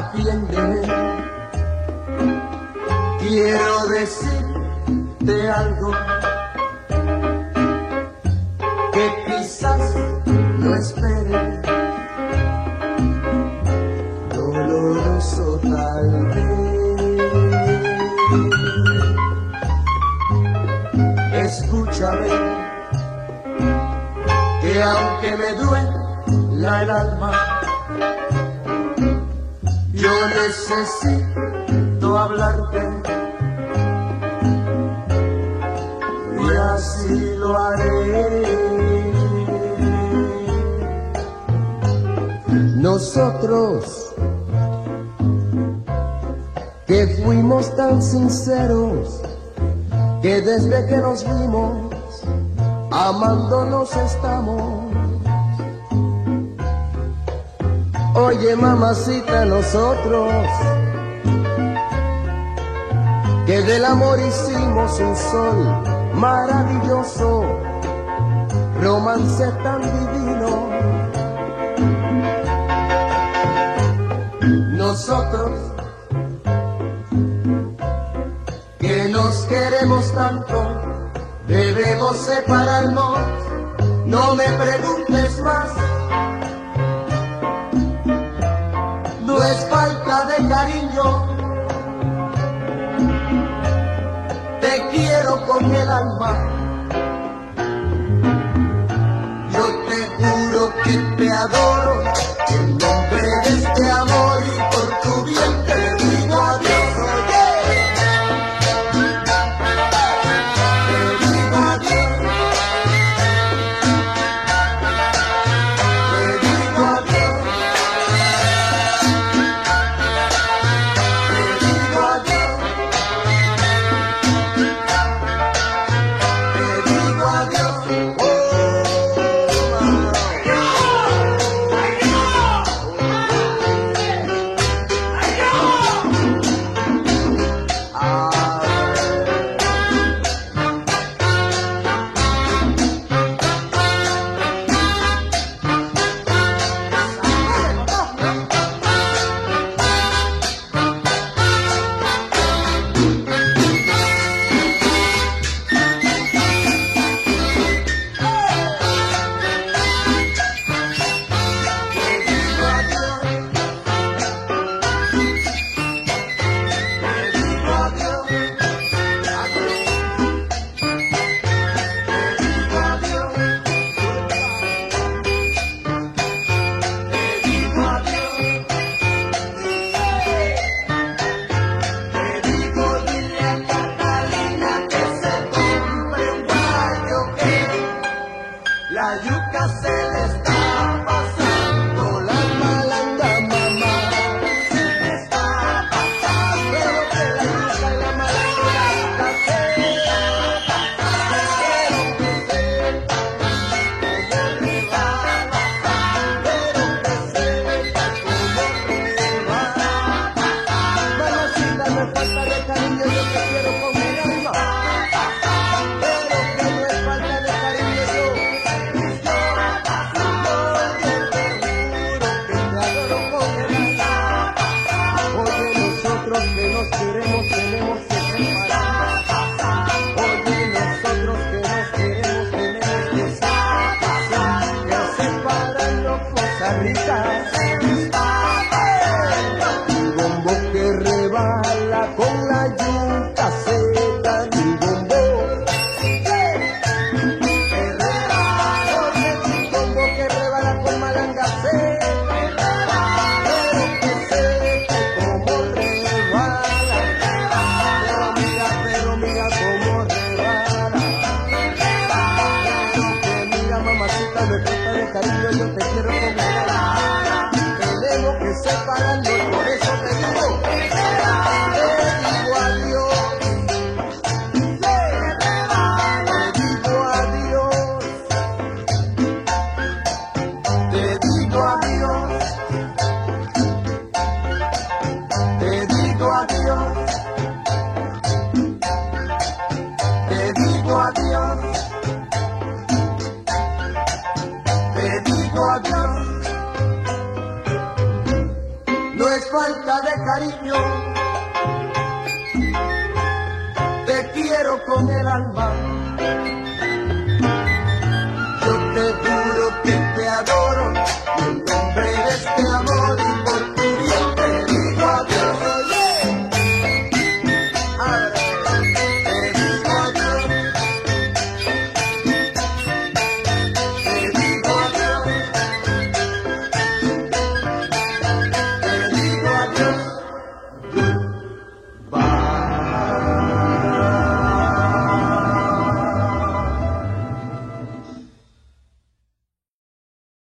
atiéndeme. Quiero decirte algo que quizás no esperes, doloroso tal vez. Escúchame, que aunque me duela el alma, yo necesito hablarte, y así lo haré. Nosotros, que fuimos tan sinceros, que desde que nos vimos, amándonos estamos. Oye, mamacita, nosotros, que del amor hicimos un sol maravilloso, romance tan divino. Nosotros, que nos queremos tanto, debemos separarnos. No me preguntes más, no es falta de cariño, te quiero con el alma. Yo te juro que te adoro, en nombre de este amor y por tu bien te digo adiós. La yuca se le está pasando, la malanga mamá se le está pasando, pero que la yuca y la malanga se le está pasando, pero que sepa cómo le va, pero que sepa cómo le va. Mamacita, me falta de cariño, yo te quiero con mi alma, pero que no es falta de cariño yo. Que nos queremos tenemos que separar. Oye, nosotros que nos queremos tenemos que separar. Que separarnos cosas ricas. Un bombo que rebala con la yuca seca. Un bombo que rebala, un bombo que rebala con malanga seca. Pero que sepa cómo rebala. es falta de cariño. Te quiero con el alma.